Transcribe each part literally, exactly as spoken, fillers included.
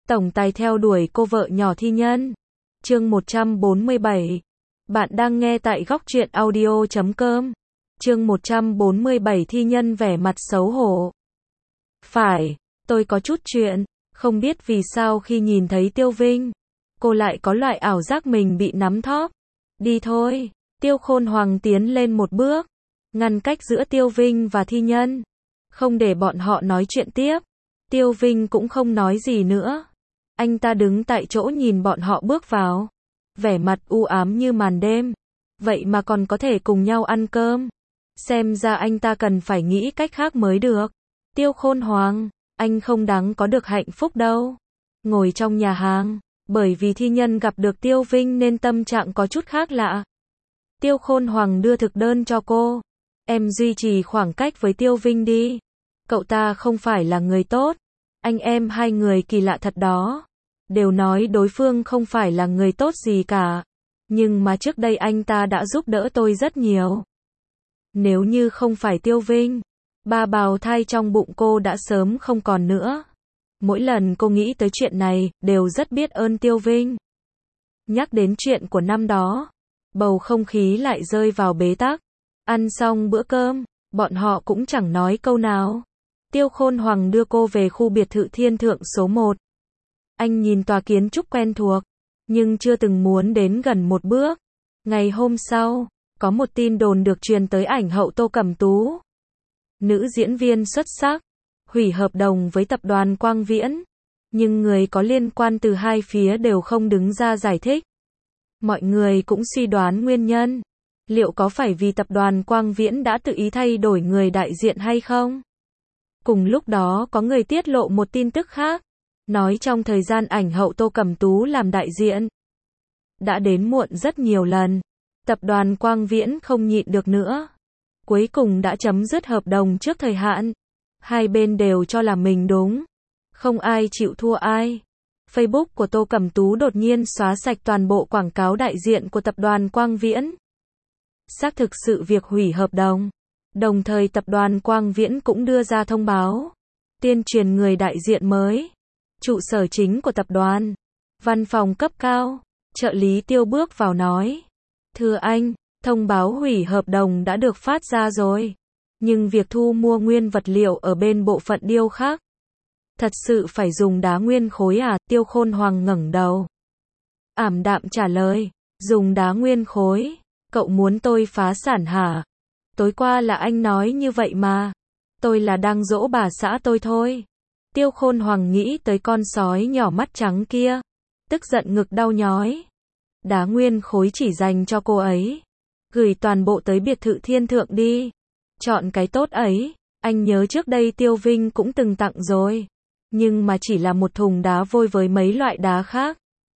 tổng tài theo đuổi cô vợ nhỏ Thi Nhân. Chương một trăm bốn mươi bảy. Bạn đang nghe tại góc truyện audio chấm com. Chương một trăm bốn mươi bảy. Thi Nhân vẻ mặt xấu hổ. Phải, tôi có chút chuyện, không biết vì sao khi nhìn thấy Tiêu Vinh, cô lại có loại ảo giác mình bị nắm thóp. Đi thôi. Tiêu Khôn Hoàng tiến lên một bước, ngăn cách giữa Tiêu Vinh và Thi Nhân, không để bọn họ nói chuyện tiếp. Tiêu Vinh cũng không nói gì nữa. Anh ta đứng tại chỗ nhìn bọn họ bước vào, vẻ mặt u ám như màn đêm. Vậy mà còn có thể cùng nhau ăn cơm. Xem ra anh ta cần phải nghĩ cách khác mới được. Tiêu Khôn Hoàng, anh không đáng có được hạnh phúc đâu. Ngồi trong nhà hàng, bởi vì Thi Nhân gặp được Tiêu Vinh nên tâm trạng có chút khác lạ. Tiêu Khôn Hoàng đưa thực đơn cho cô. Em duy trì khoảng cách với Tiêu Vinh đi. Cậu ta không phải là người tốt. Anh em hai người kỳ lạ thật đó. Đều nói đối phương không phải là người tốt gì cả. Nhưng mà trước đây anh ta đã giúp đỡ tôi rất nhiều. Nếu như không phải Tiêu Vinh, ba bào thai trong bụng cô đã sớm không còn nữa. Mỗi lần cô nghĩ tới chuyện này, đều rất biết ơn Tiêu Vinh. Nhắc đến chuyện của năm đó, bầu không khí lại rơi vào bế tắc. Ăn xong bữa cơm, bọn họ cũng chẳng nói câu nào. Tiêu Khôn Hoàng đưa cô về khu biệt thự Thiên Thượng số một. Anh nhìn tòa kiến trúc quen thuộc, nhưng chưa từng muốn đến gần một bước. Ngày hôm sau, có một tin đồn được truyền tới ảnh hậu Tô Cẩm Tú. Nữ diễn viên xuất sắc, hủy hợp đồng với tập đoàn Quang Viễn. Nhưng người có liên quan từ hai phía đều không đứng ra giải thích. Mọi người cũng suy đoán nguyên nhân. Liệu có phải vì tập đoàn Quang Viễn đã tự ý thay đổi người đại diện hay không? Cùng lúc đó có người tiết lộ một tin tức khác, nói trong thời gian ảnh hậu Tô Cẩm Tú làm đại diện, đã đến muộn rất nhiều lần. Tập đoàn Quang Viễn không nhịn được nữa. Cuối cùng đã chấm dứt hợp đồng trước thời hạn. Hai bên đều cho là mình đúng. Không ai chịu thua ai. Facebook của Tô Cẩm Tú đột nhiên xóa sạch toàn bộ quảng cáo đại diện của tập đoàn Quang Viễn. Xác thực sự việc hủy hợp đồng. Đồng thời tập đoàn Quang Viễn cũng đưa ra thông báo tuyên truyền người đại diện mới. Trụ sở chính của tập đoàn, văn phòng cấp cao, trợ lý Tiêu bước vào nói: "Thưa anh, thông báo hủy hợp đồng đã được phát ra rồi. Nhưng việc thu mua nguyên vật liệu ở bên bộ phận điêu khắc, thật sự phải dùng đá nguyên khối à?" Tiêu Khôn Hoàng ngẩng đầu, ảm đạm trả lời: "Dùng đá nguyên khối? Cậu muốn tôi phá sản hả? Tối qua là anh nói như vậy mà. Tôi là đang dỗ bà xã tôi thôi." Tiêu Khôn Hoàng nghĩ tới con sói nhỏ mắt trắng kia, tức giận ngực đau nhói. Đá nguyên khối chỉ dành cho cô ấy. Gửi toàn bộ tới biệt thự Thiên Thượng đi. Chọn cái tốt ấy. Anh nhớ trước đây Tiêu Vinh cũng từng tặng rồi. Nhưng mà chỉ là một thùng đá vôi với mấy loại đá khác.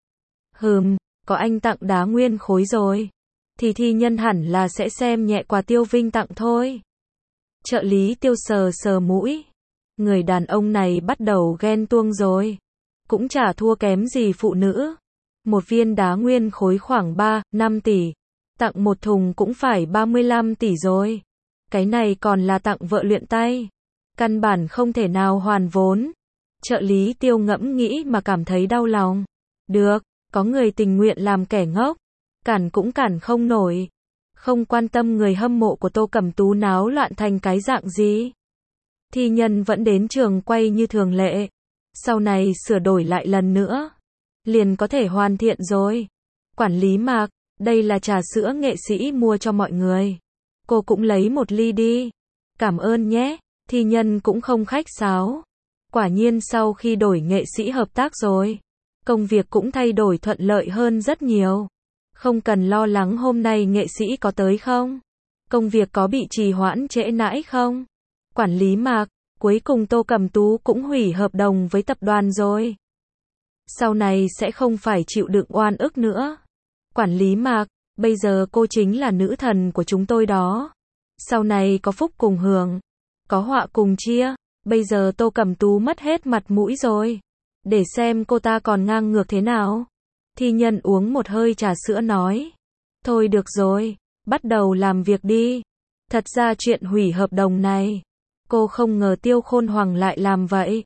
Hừm, có anh tặng đá nguyên khối rồi. Thì Thi Nhân hẳn là sẽ xem nhẹ quà Tiêu Vinh tặng thôi. Trợ lý Tiêu sờ sờ mũi. Người đàn ông này bắt đầu ghen tuông rồi. Cũng chả thua kém gì phụ nữ. Một viên đá nguyên khối khoảng ba, năm tỷ. Tặng một thùng cũng phải ba mươi lăm tỷ rồi. Cái này còn là tặng vợ luyện tay. Căn bản không thể nào hoàn vốn. Trợ lý Tiêu ngẫm nghĩ mà cảm thấy đau lòng. Được, có người tình nguyện làm kẻ ngốc. Cản cũng cản không nổi. Không quan tâm người hâm mộ của Tô Cẩm Tú náo loạn thành cái dạng gì. Thi Nhân vẫn đến trường quay như thường lệ. Sau này sửa đổi lại lần nữa, liền có thể hoàn thiện rồi. Quản lý Mạc, đây là trà sữa nghệ sĩ mua cho mọi người. Cô cũng lấy một ly đi. Cảm ơn nhé. Thi Nhân cũng không khách sáo. Quả nhiên sau khi đổi nghệ sĩ hợp tác rồi, công việc cũng thay đổi thuận lợi hơn rất nhiều. Không cần lo lắng hôm nay nghệ sĩ có tới không? Công việc có bị trì hoãn trễ nãi không? Quản lý Mạc, cuối cùng Tô Cẩm Tú cũng hủy hợp đồng với tập đoàn rồi. Sau này sẽ không phải chịu đựng oan ức nữa. Quản lý Mạc, bây giờ cô chính là nữ thần của chúng tôi đó. Sau này có phúc cùng hưởng, có họa cùng chia. Bây giờ Tô Cẩm Tú mất hết mặt mũi rồi. Để xem cô ta còn ngang ngược thế nào. Thi Nhân uống một hơi trà sữa nói: "Thôi được rồi, bắt đầu làm việc đi." Thật ra chuyện hủy hợp đồng này, cô không ngờ Tiêu Khôn Hoàng lại làm vậy.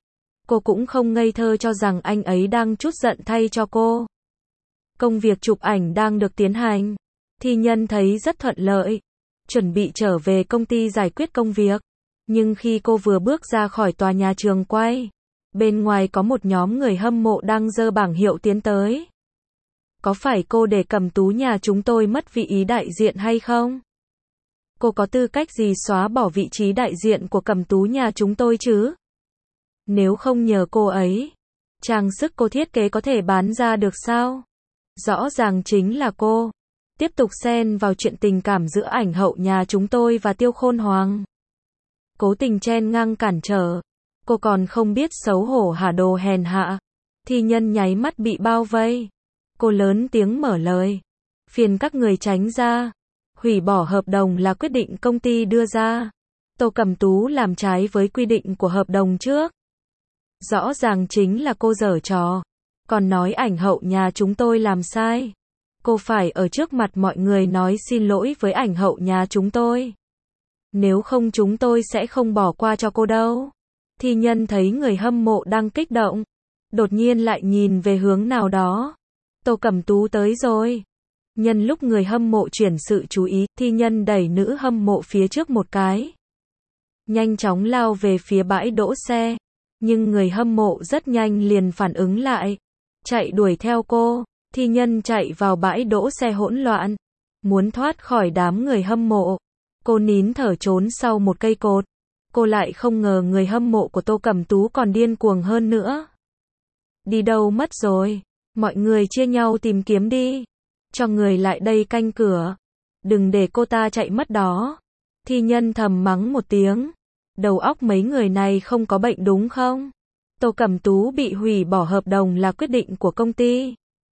Cô cũng không ngây thơ cho rằng anh ấy đang trút giận thay cho cô. Công việc chụp ảnh đang được tiến hành. Thi Nhân thấy rất thuận lợi. Chuẩn bị trở về công ty giải quyết công việc. Nhưng khi cô vừa bước ra khỏi tòa nhà trường quay, bên ngoài có một nhóm người hâm mộ đang giơ bảng hiệu tiến tới. Có phải cô để Cẩm Tú nhà chúng tôi mất vị trí đại diện hay không? Cô có tư cách gì xóa bỏ vị trí đại diện của Cẩm Tú nhà chúng tôi chứ? Nếu không nhờ cô ấy, trang sức cô thiết kế có thể bán ra được sao? Rõ ràng chính là cô. Tiếp tục xen vào chuyện tình cảm giữa ảnh hậu nhà chúng tôi và Tiêu Khôn Hoàng. Cố tình chen ngang cản trở. Cô còn không biết xấu hổ hả đồ hèn hạ. Thi Nhân nháy mắt bị bao vây. Cô lớn tiếng mở lời. Phiền các người tránh ra. Hủy bỏ hợp đồng là quyết định công ty đưa ra. Tô Cẩm Tú làm trái với quy định của hợp đồng trước. Rõ ràng chính là cô giở trò. Còn nói ảnh hậu nhà chúng tôi làm sai. Cô phải ở trước mặt mọi người nói xin lỗi với ảnh hậu nhà chúng tôi. Nếu không chúng tôi sẽ không bỏ qua cho cô đâu. Thi Nhân thấy người hâm mộ đang kích động. Đột nhiên lại nhìn về hướng nào đó. Tô Cẩm Tú tới rồi. Nhân lúc người hâm mộ chuyển sự chú ý, Thi Nhân đẩy nữ hâm mộ phía trước một cái. Nhanh chóng lao về phía bãi đỗ xe. Nhưng người hâm mộ rất nhanh liền phản ứng lại. Chạy đuổi theo cô. Thi Nhân chạy vào bãi đỗ xe hỗn loạn. Muốn thoát khỏi đám người hâm mộ. Cô nín thở trốn sau một cây cột. Cô lại không ngờ người hâm mộ của Tô Cẩm Tú còn điên cuồng hơn nữa. Đi đâu mất rồi? Mọi người chia nhau tìm kiếm đi. Cho người lại đây canh cửa. Đừng để cô ta chạy mất đó. Thi Nhân thầm mắng một tiếng. Đầu óc mấy người này không có bệnh đúng không? Tô Cẩm Tú bị hủy bỏ hợp đồng là quyết định của công ty.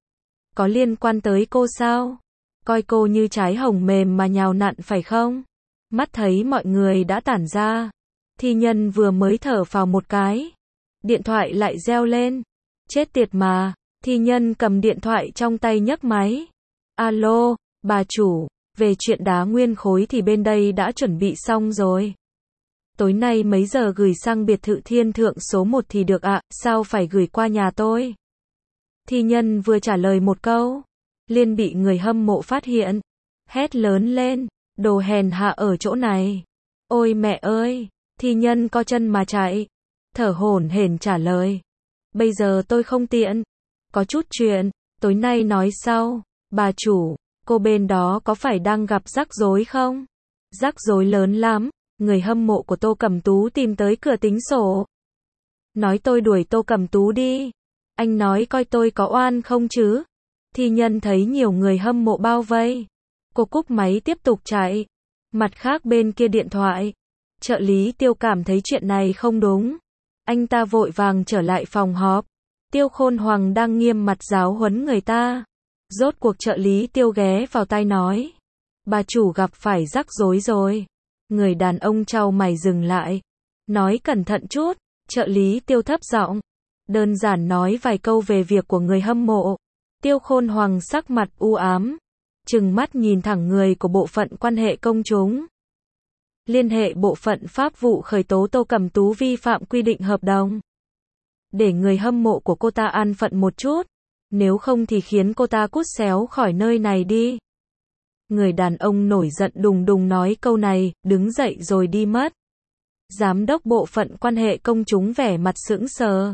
Có liên quan tới cô sao? Coi cô như trái hồng mềm mà nhào nặn phải không? Mắt thấy mọi người đã tản ra. Thi Nhân vừa mới thở phào một cái. Điện thoại lại reo lên. Chết tiệt mà. Thi Nhân cầm điện thoại trong tay nhấc máy. Alo, bà chủ. Về chuyện đá nguyên khối thì bên đây đã chuẩn bị xong rồi. Tối nay mấy giờ gửi sang biệt thự Thiên Thượng số một thì được ạ, sao phải gửi qua nhà tôi? Thi Nhân vừa trả lời một câu, liền bị người hâm mộ phát hiện. Hét lớn lên, đồ hèn hạ ở chỗ này. Ôi mẹ ơi, Thi Nhân co chân mà chạy. Thở hổn hển trả lời. Bây giờ tôi không tiện. Có chút chuyện, tối nay nói sau. Bà chủ, cô bên đó có phải đang gặp rắc rối không? Rắc rối lớn lắm. Người hâm mộ của Tô Cẩm Tú tìm tới cửa tính sổ. Nói tôi đuổi Tô Cẩm Tú đi. Anh nói coi tôi có oan không chứ? Thi Nhân thấy nhiều người hâm mộ bao vây. Cô cúp máy tiếp tục chạy. Mặt khác bên kia điện thoại. Trợ lý Tiêu cảm thấy chuyện này không đúng. Anh ta vội vàng trở lại phòng họp. Tiêu Khôn Hoàng đang nghiêm mặt giáo huấn người ta. Rốt cuộc trợ lý Tiêu ghé vào tai nói. Bà chủ gặp phải rắc rối rồi. Người đàn ông chau mày dừng lại. Nói cẩn thận chút. Trợ lý Tiêu thấp giọng. Đơn giản nói vài câu về việc của người hâm mộ. Tiêu Khôn Hoàng sắc mặt u ám. Trừng mắt nhìn thẳng người của bộ phận quan hệ công chúng. Liên hệ bộ phận pháp vụ khởi tố Tô Cẩm Tú vi phạm quy định hợp đồng. Để người hâm mộ của cô ta an phận một chút. Nếu không thì khiến cô ta cút xéo khỏi nơi này đi. Người đàn ông nổi giận đùng đùng nói câu này, đứng dậy rồi đi mất. Giám đốc bộ phận quan hệ công chúng vẻ mặt sững sờ.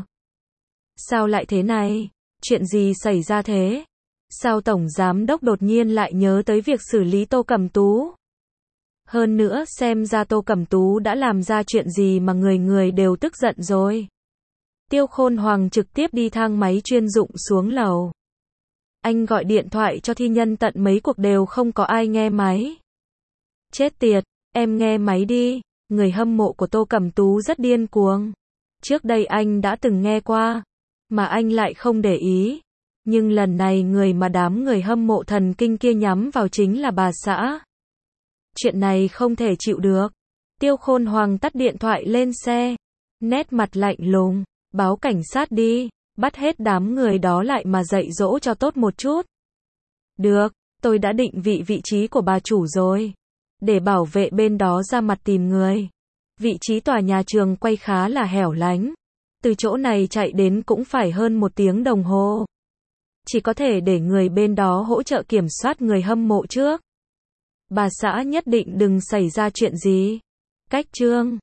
Sao lại thế này? Chuyện gì xảy ra thế? Sao tổng giám đốc đột nhiên lại nhớ tới việc xử lý Tô Cẩm Tú? Hơn nữa xem ra Tô Cẩm Tú đã làm ra chuyện gì mà người người đều tức giận rồi. Tiêu Khôn Hoàng trực tiếp đi thang máy chuyên dụng xuống lầu. Anh gọi điện thoại cho Thi Nhân tận mấy cuộc đều không có ai nghe máy. Chết tiệt, em nghe máy đi. Người hâm mộ của Tô Cẩm Tú rất điên cuồng. Trước đây anh đã từng nghe qua, mà anh lại không để ý. Nhưng lần này người mà đám người hâm mộ thần kinh kia nhắm vào chính là bà xã. Chuyện này không thể chịu được. Tiêu Khôn Hoàng tắt điện thoại lên xe. Nét mặt lạnh lùng. Báo cảnh sát đi. Bắt hết đám người đó lại mà dạy dỗ cho tốt một chút. Được, tôi đã định vị vị trí của bà chủ rồi. Để bảo vệ bên đó ra mặt tìm người. Vị trí tòa nhà trường quay khá là hẻo lánh. Từ chỗ này chạy đến cũng phải hơn một tiếng đồng hồ. Chỉ có thể để người bên đó hỗ trợ kiểm soát người hâm mộ trước. Bà xã nhất định đừng xảy ra chuyện gì. Cách Trương